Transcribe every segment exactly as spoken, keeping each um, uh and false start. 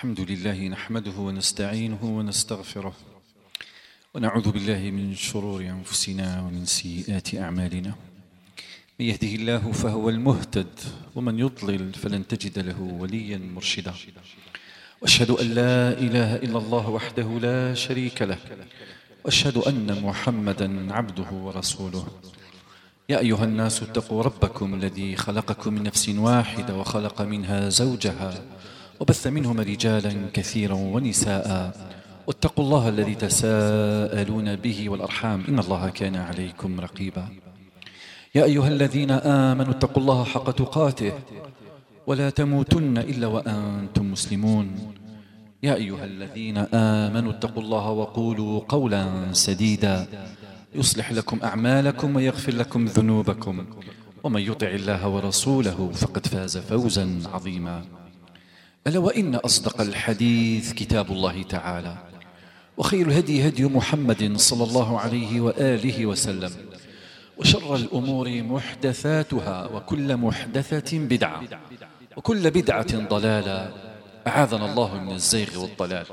الحمد لله نحمده ونستعينه ونستغفره ونعوذ بالله من شرور أنفسنا ومن سيئات أعمالنا. من يهده الله فهو المهتد ومن يضلل فلن تجد له وليا مرشدا. وأشهد أن لا إله إلا الله وحده لا شريك له، وأشهد أن محمدا عبده ورسوله. يا أيها الناس اتقوا ربكم الذي خلقكم من نفس واحدة وخلق منها زوجها وبث منهما رجالا كثيرا ونساء، واتقوا الله الذي تساءلون به والأرحام إن الله كان عليكم رقيبا. يا أيها الذين آمنوا اتقوا الله حق تقاته ولا تموتن إلا وأنتم مسلمون. يا أيها الذين آمنوا اتقوا الله وقولوا قولا سديدا يصلح لكم أعمالكم ويغفر لكم ذنوبكم، ومن يطع الله ورسوله فقد فاز فوزا عظيما. ألا وإن أصدق الحديث كتاب الله تعالى، وخير الهدي هدي محمد صلى الله عليه وآله وسلم، وشر الأمور محدثاتها وكل محدثة بدعة وكل بدعة ضلالة، أعاذنا الله من الزيغ والضلال.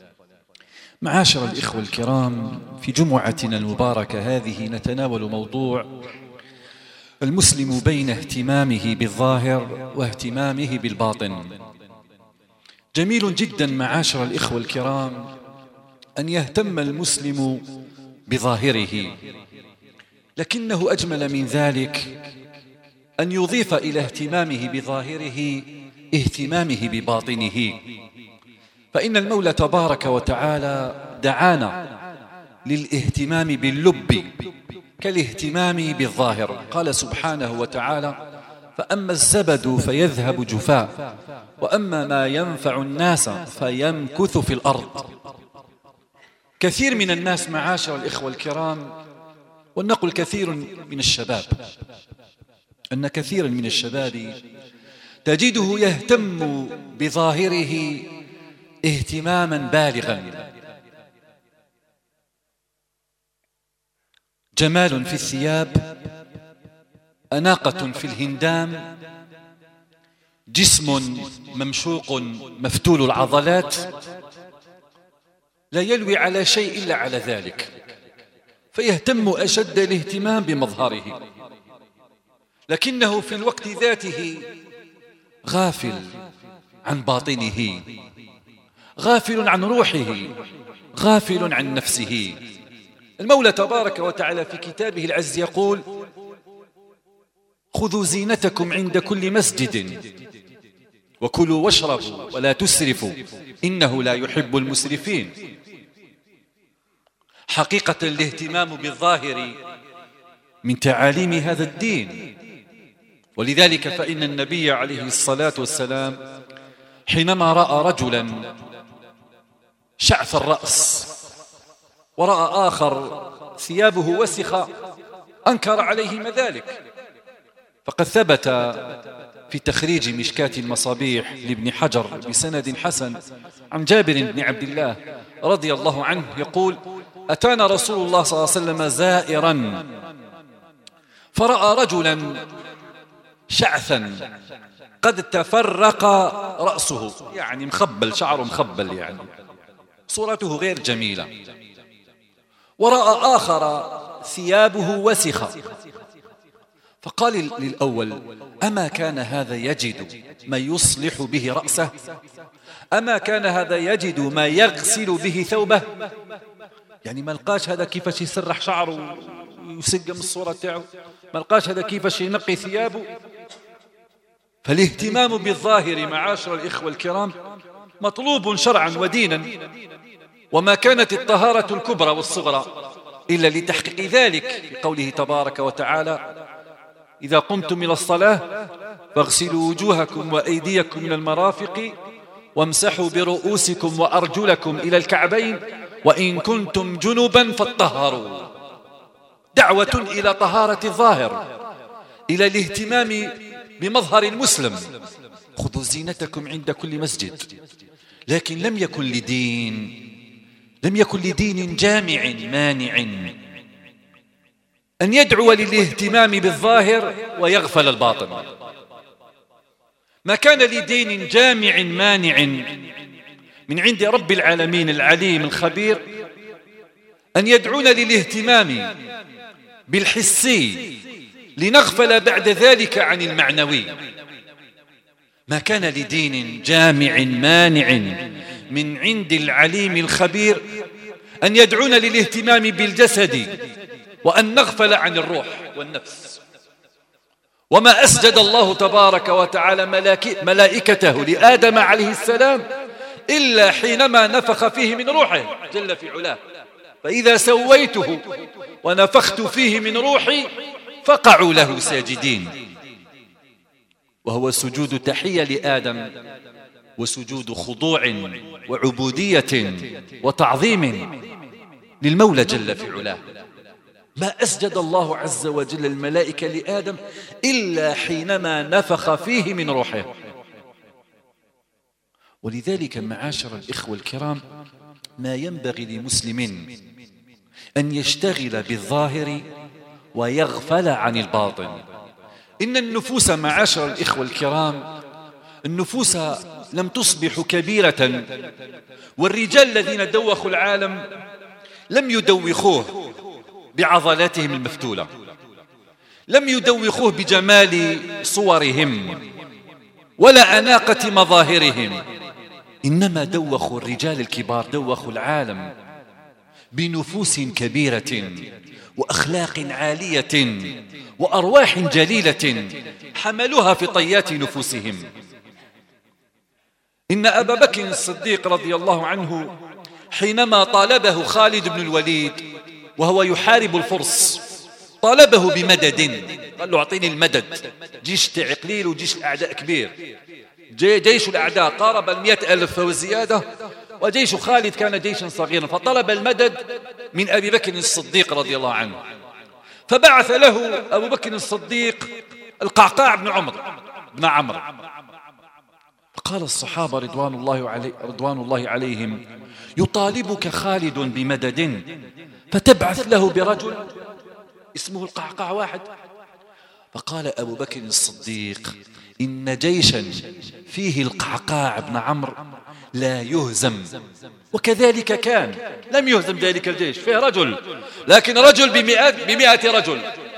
معاشر الإخوة الكرام، في جمعتنا المباركة هذه نتناول موضوع المسلم بين اهتمامه بالظاهر واهتمامه بالباطن. جميل جدا معاشر الإخوة الكرام أن يهتم المسلم بظاهره، لكنه أجمل من ذلك أن يضيف إلى اهتمامه بظاهره اهتمامه بباطنه، فإن المولى تبارك وتعالى دعانا للاهتمام باللب كالاهتمام بالظاهر. قال سبحانه وتعالى: فأما الزبد فيذهب جفاء وأما ما ينفع الناس فيمكث في الأرض. كثير من الناس معاشر الإخوة الكرام، ولنقل كثير من الشباب، أن كثيرا من الشباب تجده يهتم بظاهره اهتماما بالغا. جمال في الثياب، أناقة في الهندام، جسم ممشوق مفتول العضلات، لا يلوي على شيء إلا على ذلك، فيهتم أشد الاهتمام بمظهره، لكنه في الوقت ذاته غافل عن باطنه، غافل عن روحه، غافل عن نفسه. المولى تبارك وتعالى في كتابه العز يقول: خذوا زينتكم عند كل مسجد وكلوا واشربوا ولا تسرفوا إنه لا يحب المسرفين. حقيقة الاهتمام بالظاهر من تعاليم هذا الدين، ولذلك فإن النبي عليه الصلاة والسلام حينما رأى رجلا شعث الرأس ورأى آخر ثيابه وسخة أنكر عليهما ذلك، فقد ثبت في تخريج مشكاة المصابيح لابن حجر بسند حسن عن جابر بن عبد الله رضي الله عنه يقول: أتانا رسول الله صلى الله عليه وسلم زائرا فرأى رجلا شعثا قد تفرق رأسه، يعني مخبل، شعره مخبل، يعني صورته غير جميلة، ورأى آخر ثيابه وسخة، فقال للأول: أما كان هذا يجد ما يصلح به رأسه؟ أما كان هذا يجد ما يغسل به ثوبه؟ يعني ما لقاش هذا كيفاش يسرح شعره ويسقم الصورة تاعه، ما لقاش هذا كيفاش ينقي ثيابه. فالاهتمام بالظاهر معاشر الإخوة الكرام مطلوب شرعا ودينا، وما كانت الطهارة الكبرى والصغرى إلا لتحقيق ذلك، في قوله تبارك وتعالى: إذا قمتم إلى الصلاة فاغسلوا وجوهكم وأيديكم من المرافق وامسحوا برؤوسكم وأرجلكم إلى الكعبين وإن كنتم جنبا فاطهروا. دعوة إلى طهارة الظاهر، إلى الاهتمام بمظهر المسلم. خذوا زينتكم عند كل مسجد، لكن لم يكن لدين لم يكن لدين جامع مانع أن يدعو للاهتمام بالظاهر ويغفل الباطن. ما كان لدين جامع مانع من عند رب العالمين العليم الخبير أن يدعونا للاهتمام بالحسي لنغفل بعد ذلك عن المعنوي. ما كان لدين جامع مانع من عند العليم الخبير أن يدعونا للاهتمام بالجسد وأن نغفل عن الروح والنفس. وما أسجد الله تبارك وتعالى ملائكته لآدم عليه السلام إلا حينما نفخ فيه من روحه جل في علاه. فإذا سويته ونفخت فيه من روحي فقعوا له ساجدين، وهو سجود تحية لآدم وسجود خضوع وعبودية وتعظيم للمولى جل في علاه. ما أسجد الله عز وجل الملائكة لآدم إلا حينما نفخ فيه من روحه. ولذلك معاشر الإخوة الكرام، ما ينبغي لمسلم أن يشتغل بالظاهر ويغفل عن الباطن. إن النفوس معاشر الإخوة الكرام، النفوس لم تصبح كبيرة، والرجال الذين دوخوا العالم لم يدوخوه بعضلاتهم المفتولة، لم يدوخوه بجمال صورهم ولا أناقة مظاهرهم، إنما دوخوا الرجال الكبار، دوخوا العالم بنفوس كبيرة وأخلاق عالية وأرواح جليلة حملوها في طيات نفوسهم. إن أبا بكر الصديق رضي الله عنه حينما طالبه خالد بن الوليد وهو يحارب الفرس، طالبه بمدد، قال له أعطيني المدد، جيش تعقليل وجيش الأعداء كبير، جيش الأعداء قارب المئة ألف وزيادة، وجيش خالد كان جيشا صغيرا، فطلب المدد من أبي بكر الصديق رضي الله عنه. فبعث له أبو بكر الصديق القعقاع بن عمرو بن عمرو. فقال الصحابة رضوان الله علي رضوان الله عليهم: يطالبك خالد بمدد فتبعث له برجل اسمه القعقاع واحد؟ فقال أبو بكر الصديق: إن جيشا فيه القعقاع بن عمرو لا يهزم. وكذلك كان، لم يهزم ذلك الجيش، فيه رجل، لكن رجل بمئة, بمئة رجل.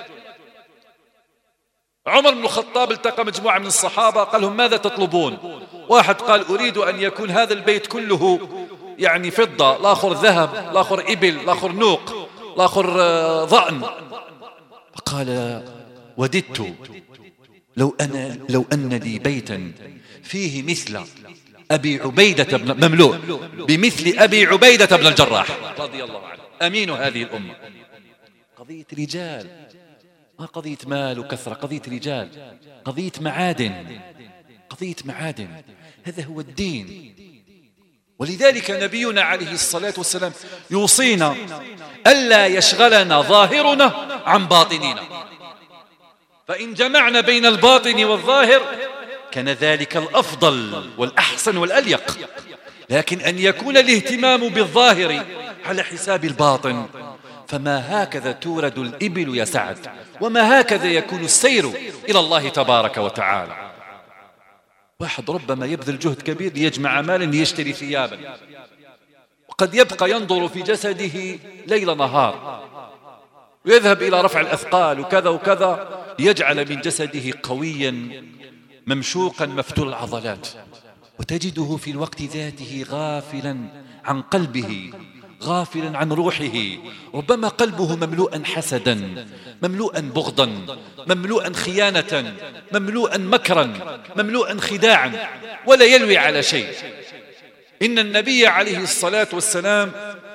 عمر بن الخطاب التقى مجموعة من الصحابة، قال لهم: ماذا تطلبون؟ واحد قال: أريد أن يكون هذا البيت كله يعني فضة، الآخر ذهب، الآخر إبل، الآخر نوق، الآخر ضأن. فقال: وددت لو أنا لو أن لي بيتا فيه مثل أبي عبيدة بن مملوء بمثل أبي عبيدة بن الجراح رضي الله عنه، أمين هذه الأمة. قضية رجال، ما قضية مال وكثرة، قضية رجال، قضية معادن، قضية معادن. هذا هو الدين. ولذلك نبينا عليه الصلاة والسلام يوصينا ألا يشغلنا ظاهرنا عن باطننا، فإن جمعنا بين الباطن والظاهر كان ذلك الأفضل والأحسن والأليق. لكن أن يكون الاهتمام بالظاهر على حساب الباطن، فما هكذا تورد الإبل يا سعد، وما هكذا يكون السير إلى الله تبارك وتعالى. واحد ربما يبذل جهد كبير ليجمع مالا ليشتري ثيابا، وقد يبقى ينظر في جسده ليل نهار، ويذهب إلى رفع الأثقال وكذا وكذا ليجعل من جسده قويا ممشوقا مفتول العضلات، وتجده في الوقت ذاته غافلا عن قلبه، غافلا عن روحه. ربما قلبه مملوءا حسدا، مملوءا بغضا، مملوءا خيانة، مملوءا مكرا، مملوءا خداعا، ولا يلوي على شيء. إن النبي عليه الصلاة والسلام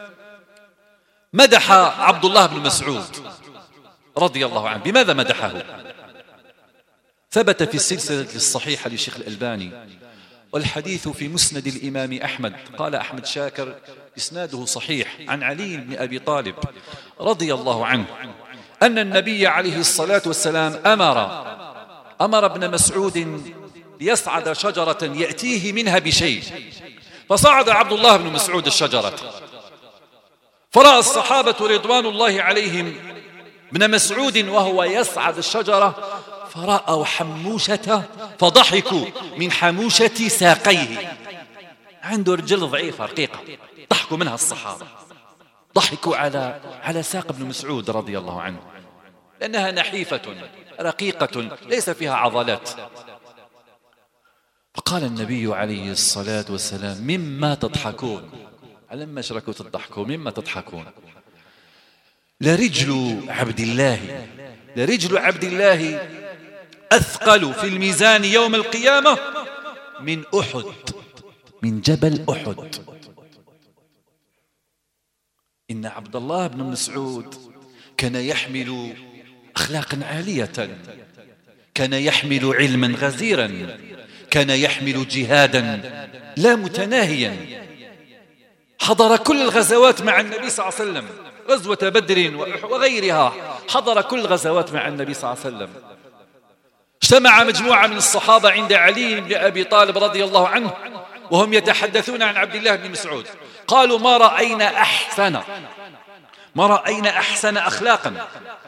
مدح عبد الله بن مسعود رضي الله عنه. بماذا مدحه؟ ثبت في السلسلة الصحيحة للشيخ الألباني، والحديث في مسند الإمام أحمد، قال أحمد شاكر إسناده صحيح، عن علي بن أبي طالب رضي الله عنه أن النبي عليه الصلاة والسلام أمر أمر ابن مسعود ليصعد شجرة يأتيه منها بشيء، فصعد عبد الله بن مسعود الشجرة، فرأى الصحابة رضوان الله عليهم ابن مسعود وهو يصعد الشجرة، فرأوا حموشته فضحكوا من حموشة ساقيه. عنده رجل ضعيفة رقيقة، ضحكوا منها الصحابة، ضحكوا على على ساق ابن مسعود رضي الله عنه، لأنها نحيفة رقيقة ليس فيها عضلات. فقال النبي عليه الصلاة والسلام: مما تضحكون؟ لما أشركوا تضحكوا، مما تضحكون؟ لرجل عبد الله لرجل عبد الله أثقل في الميزان يوم القيامة من أحد، من جبل أحد. إن عبد الله بن مسعود كان يحمل أخلاقا عالية، كان يحمل علما غزيرا، كان يحمل جهادا لا متناهيا، حضر كل الغزوات مع النبي صلى الله عليه وسلم، غزوة بدر وغيرها، حضر كل الغزوات مع النبي صلى الله عليه وسلم. اجتمع مجموعة من الصحابة عند علي بن أبي طالب رضي الله عنه وهم يتحدثون عن عبد الله بن مسعود، قالوا: ما رأينا أحسن ما رأينا أحسن أخلاقا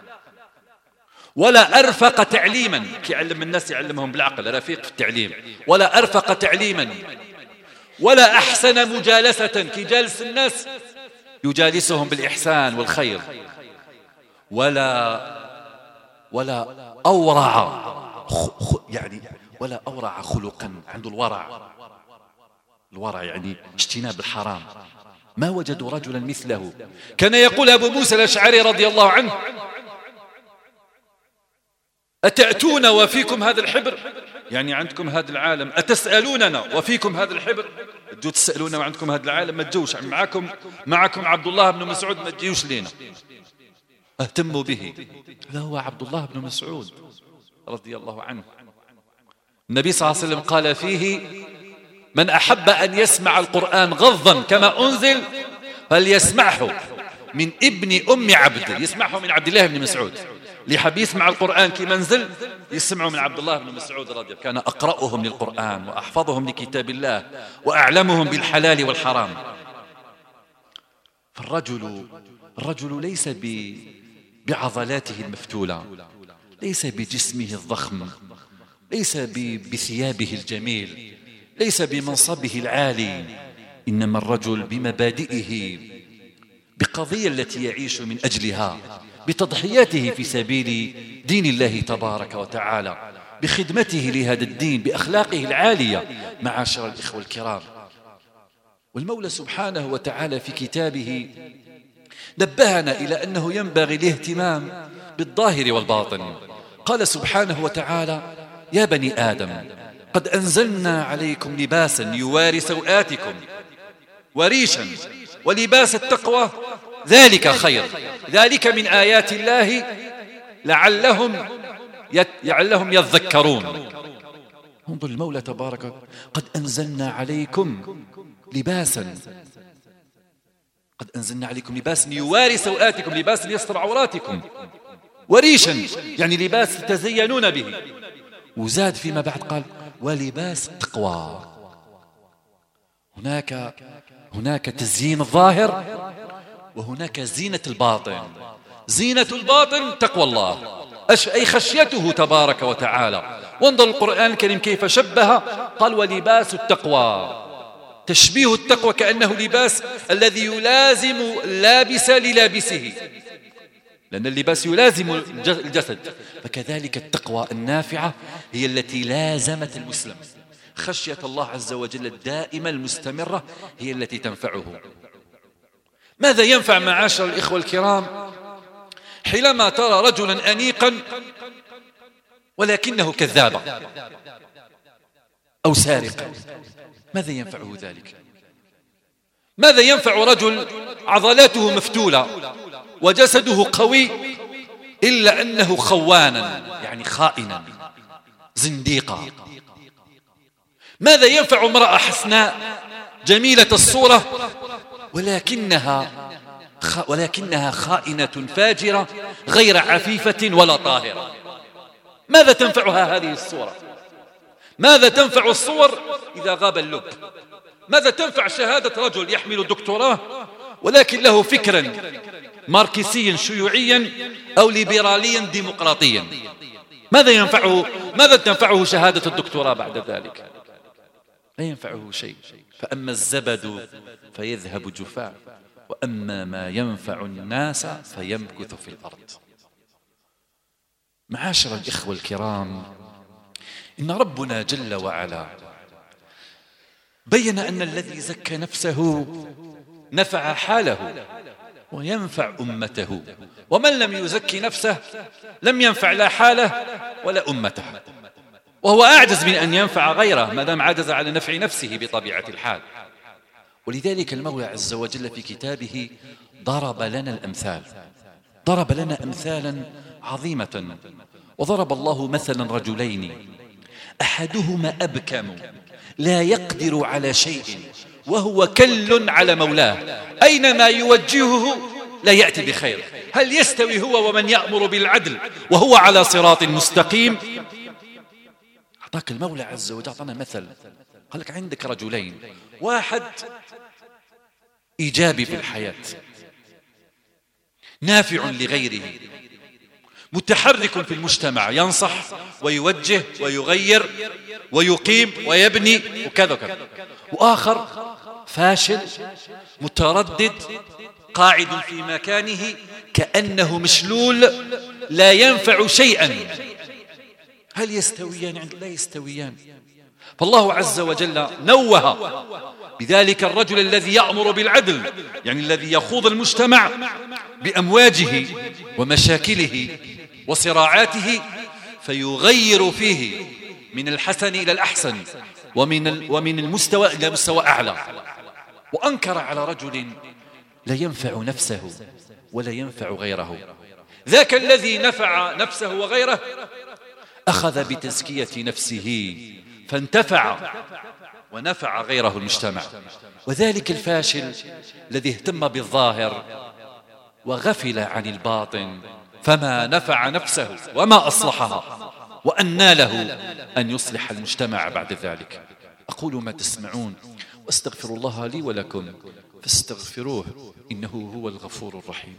ولا أرفق تعليما، كيعلم الناس يعلمهم بالعقل، رفيق في التعليم، ولا أرفق تعليما ولا أحسن مجالسة، كي جالس الناس يجالسهم بالإحسان والخير، ولا ولا أورع يعني ولا أورع خلقا، عنده الورع، الورع يعني اجتناب الحرام، ما وجدوا رجلا مثله. كان يقول أبو موسى الأشعري رضي الله عنه: أتأتون وفيكم هذا الحبر، يعني عندكم هذا العالم، أتسألوننا وفيكم هذا الحبر، تجوا تسألونا وعندكم هذا العالم، ما تجوش معكم معكم عبد الله بن مسعود، ما تجيوش لينا، اهتموا به. هذا هو عبد الله بن مسعود رضي الله عنه. النبي صلى الله عليه وسلم قال فيه: من أحب أن يسمع القرآن غضا كما أنزل فليسمعه من ابن أم عبد، يسمعه من عبد الله بن مسعود، اللي حب يسمع القرآن كما نزل يسمعه من عبد الله بن مسعود رضي الله عنه. كان أقرأهم للقرآن وأحفظهم لكتاب الله وأعلمهم بالحلال والحرام. فالرجل الرجل ليس بعضلاته المفتولة، ليس بجسمه الضخم، ليس بثيابه الجميل، ليس بمنصبه العالي، إنما الرجل بمبادئه، بقضية التي يعيش من أجلها، بتضحياته في سبيل دين الله تبارك وتعالى، بخدمته لهذا الدين، بأخلاقه العالية. معاشر الإخوة الكرام، والمولى سبحانه وتعالى في كتابه نبهنا إلى أنه ينبغي الاهتمام بالظاهر والباطن. قال سبحانه وتعالى: يا بني آدم قد أنزلنا عليكم لباسا يواري سوآتكم وريشا ولباس التقوى ذلك خير، ذلك من آيات الله لعلهم لعلهم يذكرون. انظر المولى تبارك: قد أنزلنا عليكم لباسا، قد أنزلنا عليكم لباسا يواري سوآتكم، لباس يستر عوراتكم، وريشا يعني لباس تزينون به، وزاد فيما بعد قال: ولباس التقوى. هناك هناك تزيين الظاهر وهناك زينة الباطن. زينة الباطن تقوى الله، أي خشيته تبارك وتعالى. وانظر القرآن الكريم كيف شبه، قال: ولباس التقوى. تشبيه التقوى كأنه لباس الذي يلازم اللابس للابسه، لأن اللباس يلازم الجسد، فكذلك التقوى النافعة هي التي لازمت المسلم. خشية الله عز وجل الدائمة المستمرة هي التي تنفعه. ماذا ينفع معاشر الإخوة الكرام حينما ترى رجلا أنيقا ولكنه كذابا أو سارقا؟ ماذا ينفعه ذلك؟ ماذا ينفع رجل عضلاته مفتولة وجسده قوي إلا أنه خوانا، يعني خائنا زنديقا؟ ماذا ينفع امرأة حسناء جميلة الصورة ولكنها خ... ولكنها خائنة فاجرة غير عفيفة ولا طاهرة؟ ماذا تنفعها هذه الصورة؟ ماذا تنفع الصور إذا غاب اللب؟ ماذا تنفع شهادة رجل يحمل دكتوراه ولكن له فكرا ماركسيا شيوعيا أو ليبراليا ديمقراطيا؟ ماذا ينفعه؟ ماذا تنفعه شهادة الدكتوراه بعد ذلك؟ لا ينفعه شيء. فأما الزبد فيذهب جفاء، وأما ما ينفع الناس فيمكث في الأرض. معاشر الإخوة الكرام، إن ربنا جل وعلا بين أن الذي زكى نفسه نفع حاله وينفع أمته، ومن لم يزكي نفسه لم ينفع لا حاله ولا أمته، وهو أعجز من أن ينفع غيره ما دام عجز على نفع نفسه بطبيعة الحال. ولذلك المولى عز وجل في كتابه ضرب لنا الأمثال، ضرب لنا أمثالا عظيمة. وضرب الله مثلا رجلين أحدهما أبكم لا يقدر على شيء وهو كل على مولاه، أينما يوجهه لا يأتي بخير. هل يستوي هو ومن يأمر بالعدل وهو على صراط مستقيم؟ أعطاك المولى عز وجل أعطانا مثل، قال لك عندك رجلين، واحد إيجابي في الحياة، نافع لغيره، متحرك في المجتمع، ينصح ويوجه ويغير ويقيم ويبني وكذا وكذا. وآخر فاشل متردد قاعد في مكانه كأنه مشلول لا ينفع شيئا. هل يستويان؟ لا يستويان. فالله عز وجل نوه بذلك الرجل الذي يأمر بالعدل، يعني الذي يخوض المجتمع بأمواجه ومشاكله وصراعاته فيغير فيه من الحسن إلى الأحسن، ومن ومن المستوى إلى مستوى أعلى. وأنكر على رجل لا ينفع نفسه ولا ينفع غيره. ذاك الذي نفع نفسه وغيره أخذ بتزكية نفسه فانتفع ونفع غيره المجتمع. وذلك الفاشل الذي اهتم بالظاهر وغفل عن الباطن فما نفع نفسه وما أصلحها، وأنى له أن يصلح المجتمع بعد ذلك. أقول ما تسمعون واستغفر الله لي ولكم فاستغفروه إنه هو الغفور الرحيم.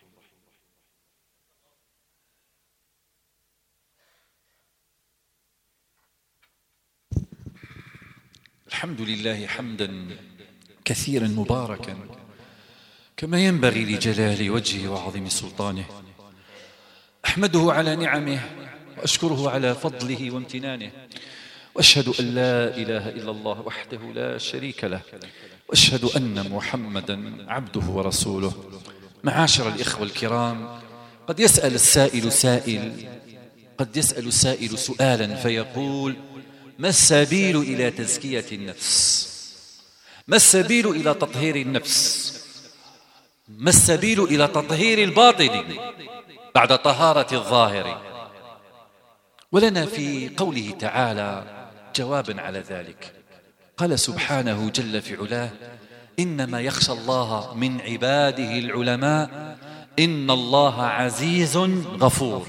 الحمد لله حمدا كثيرا مباركا كما ينبغي لجلال وجهه وعظيم سلطانه. أحمده على نعمه وأشكره على فضله وامتنانه، وأشهد أن لا إله إلا الله وحده لا شريك له، وأشهد أن محمدا عبده ورسوله. معاشر الإخوة الكرام، قد يسأل السائل سائل قد يسأل السائل سؤالا فيقول: ما السبيل إلى تزكية النفس؟ ما السبيل إلى تطهير النفس؟ ما السبيل إلى تطهير الباطن بعد طهارة الظاهر؟ ولنا في قوله تعالى جوابا على ذلك. قال سبحانه جل في علاه: إنما يخشى الله من عباده العلماء إن الله عزيز غفور.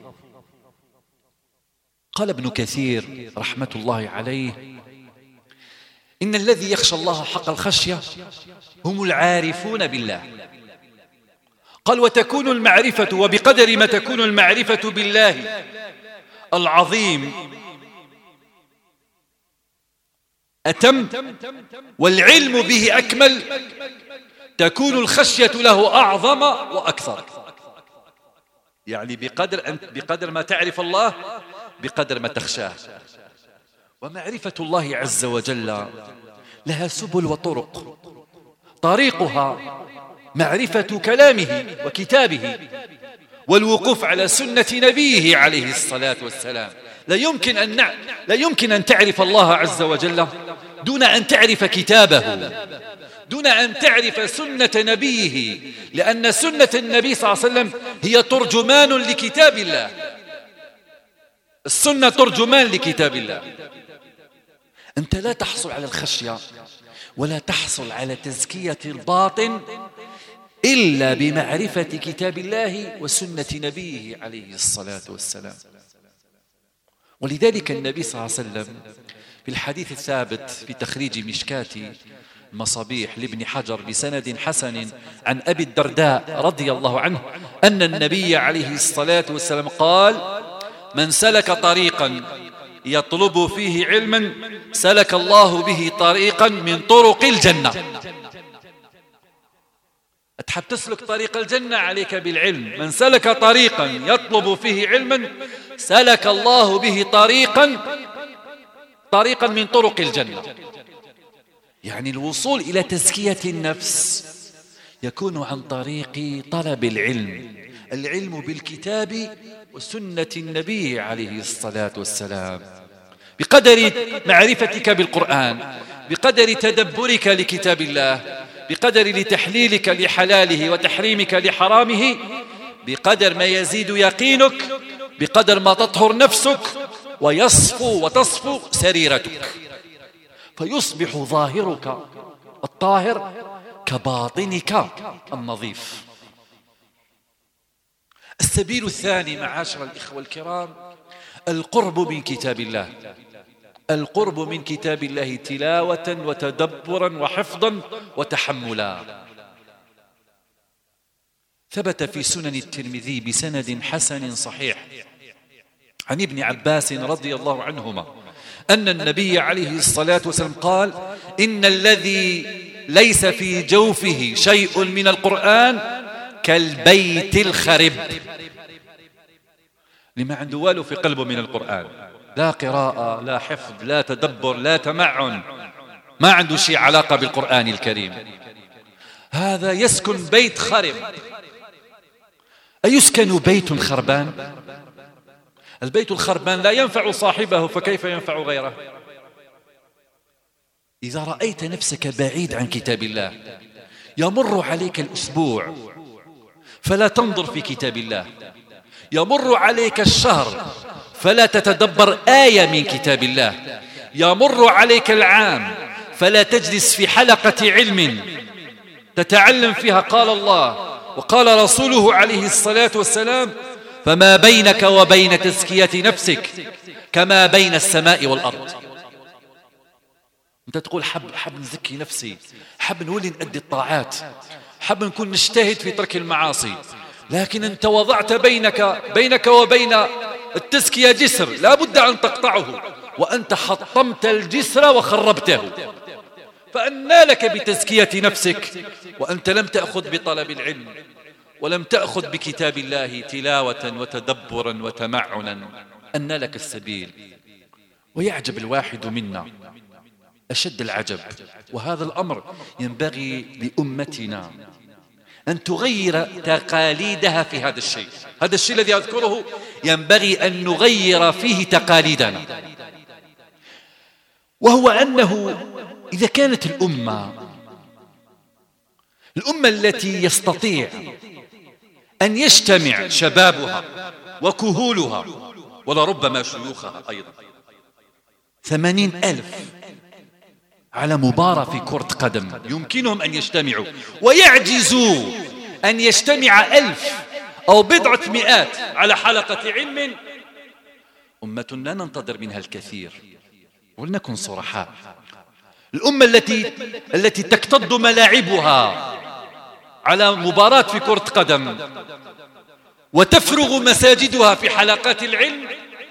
قال ابن كثير رحمة الله عليه: إن الذي يخشى الله حق الخشية هم العارفون بالله. قال: وتكون المعرفة، وبقدر ما تكون المعرفة بالله العظيم أتم والعلم به أكمل، تكون الخشية له أعظم وأكثر. يعني بقدر, أن بقدر ما تعرف الله بقدر ما تخشاه. ومعرفة الله عز وجل لها سبل وطرق، طريقها معرفة كلامه وكتابه والوقوف على سنة نبيه عليه الصلاة والسلام. لا يمكن أن نع... لا يمكن أن تعرف الله عز وجل دون أن تعرف كتابه، دون أن تعرف سنة نبيه، لأن سنة النبي صلى الله عليه وسلم هي ترجمان لكتاب الله. السنة ترجمان لكتاب الله. أنت لا تحصل على الخشية ولا تحصل على تزكية الباطن إلا بمعرفة كتاب الله وسنة نبيه عليه الصلاة والسلام. ولذلك النبي صلى الله عليه وسلم في الحديث الثابت في تخريج مشكاة المصابيح لابن حجر بسند حسن عن أبي الدرداء رضي الله عنه أن النبي عليه الصلاة والسلام قال: من سلك طريقا يطلب فيه علما سلك الله به طريقا من طرق الجنة. تحب تسلك طريق الجنة عليك بالعلم. من سلك طريقا يطلب فيه علما سلك الله به طريقا طريقا من طرق الجنة. يعني الوصول إلى تزكية النفس يكون عن طريق طلب العلم، العلم بالكتاب وسنة النبي عليه الصلاة والسلام، بقدر معرفتك بالقرآن، بقدر تدبرك لكتاب الله، بقدر لتحليلك لحلاله وتحريمك لحرامه، بقدر ما يزيد يقينك، بقدر ما تطهر نفسك ويصفو وتصفو سريرتك، فيصبح ظاهرك الطاهر كباطنك النظيف. السبيل الثاني معاشر الإخوة الكرام القرب من كتاب الله، القرب من كتاب الله تلاوة وتدبرا وحفظا وتحملا. ثبت في سنن الترمذي بسند حسن صحيح عن ابن عباس رضي الله عنهما أن النبي عليه الصلاة والسلام قال: إن الذي ليس في جوفه شيء من القرآن كالبيت الخرب. لما عنده والو في قلبه من القرآن، لا قراءة، لا حفظ، لا تدبر، لا تمعن، ما عنده شيء علاقة بالقرآن الكريم، هذا يسكن بيت خرب. أيسكن بيت خربان؟ البيت الخربان لا ينفع صاحبه، فكيف ينفع غيره؟ إذا رأيت نفسك بعيد عن كتاب الله، يمر عليك الأسبوع فلا تنظر في كتاب الله، يمر عليك الشهر فلا تتدبر آية من كتاب الله، يمر عليك العام فلا تجلس في حلقة علم تتعلم فيها قال الله وقال رسوله عليه الصلاة والسلام، فما بينك وبين تزكية نفسك كما بين السماء والأرض. أنت تقول حب, حب نزكي نفسي، حب نولي نأدي الطاعات، حب نكون نجتهد في ترك المعاصي، لكن أنت وضعت بينك, بينك وبين التزكية جسر لا بد أن تقطعه، وأنت حطمت الجسر وخربته، فأنى لك بتزكية نفسك وأنت لم تأخذ بطلب العلم ولم تأخذ بكتاب الله تلاوة وتدبرا وتمعنا. أنى لك السبيل. ويعجب الواحد منا أشد العجب، وهذا الأمر ينبغي لأمتنا أن تغير تقاليدها في هذا الشيء. هذا الشيء الذي أذكره ينبغي أن نغير فيه تقاليدنا، وهو أنه إذا كانت الأمة الأمة التي يستطيع أن يجتمع شبابها وكهولها ولربما شيوخها أيضا ثمانين ألف على مباراة في كرة قدم، يمكنهم أن يجتمعوا ويعجزوا أن يجتمع ألف أو بضعة مئات على حلقة علم، أمة لا ننتظر منها الكثير. ولنكن صرحاء، الأمة التي التي تكتض ملاعبها على مباراة في كرة قدم وتفرغ مساجدها في حلقات العلم،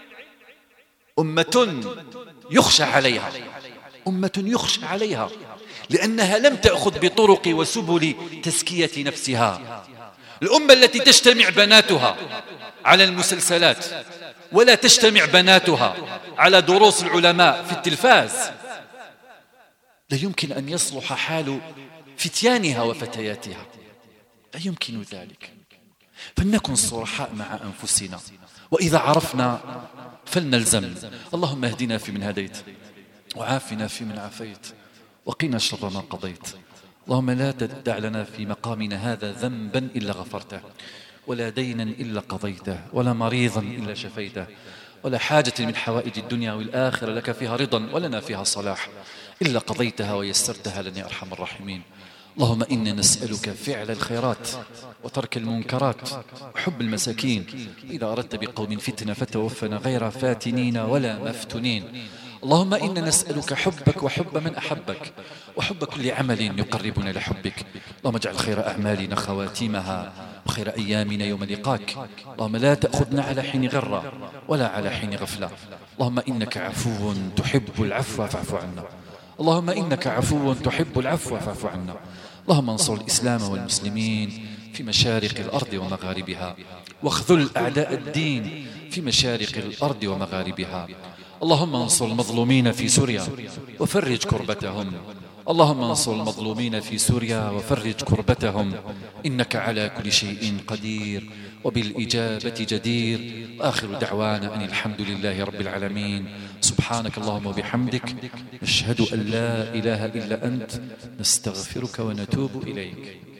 أمة يخشى عليها، أمة يخشى عليها لأنها لم تأخذ بطرق وسبل تزكية نفسها. الأمة التي تجتمع بناتها على المسلسلات ولا تجتمع بناتها على دروس العلماء في التلفاز، لا يمكن أن يصلح حال فتيانها وفتياتها، لا يمكن ذلك. فلنكن صرحاء مع أنفسنا، وإذا عرفنا فلنلزم. اللهم اهدنا فيمن هديت، وعافنا فيمن عافيت، وقنا شر ما قضيت. اللهم لا تدع لنا في مقامنا هذا ذنبا إلا غفرته، ولا دينا إلا قضيته، ولا مريضا إلا شفيته، ولا حاجة من حوائج الدنيا والآخرة لك فيها رضا ولنا فيها صلاح إلا قضيتها ويسرتها لنا يا أرحم الراحمين. اللهم إنا نسألك فعل الخيرات وترك المنكرات وحب المساكين. إذا أردت بقوم فتنة فتوفنا غير فاتنين ولا مفتونين. اللهم إنا نسألك حبك وحب من أحبك وحب كل عمل يقربنا لحبك. اللهم اجعل خير أعمالنا خواتيمها وخير أيامنا يوم لقاك. اللهم لا تأخذنا على حين غرة ولا على حين غفلة. اللهم إنك عفو تحب العفو فاعف عنا. اللهم إنك عفو تحب العفو فاعف عنا. اللهم انصر الإسلام والمسلمين في مشارق الأرض ومغاربها، واخذل أعداء الدين في مشارق الأرض ومغاربها. اللهم انصر المظلومين في سوريا وفرج كربتهم. اللهم انصر المظلومين في سوريا وفرج كربتهم، إنك على كل شيء قدير وبالإجابة جدير. آخر دعوانا أن الحمد لله رب العالمين. سبحانك اللهم وبحمدك، نشهد أن لا إله إلا أنت، نستغفرك ونتوب إليك.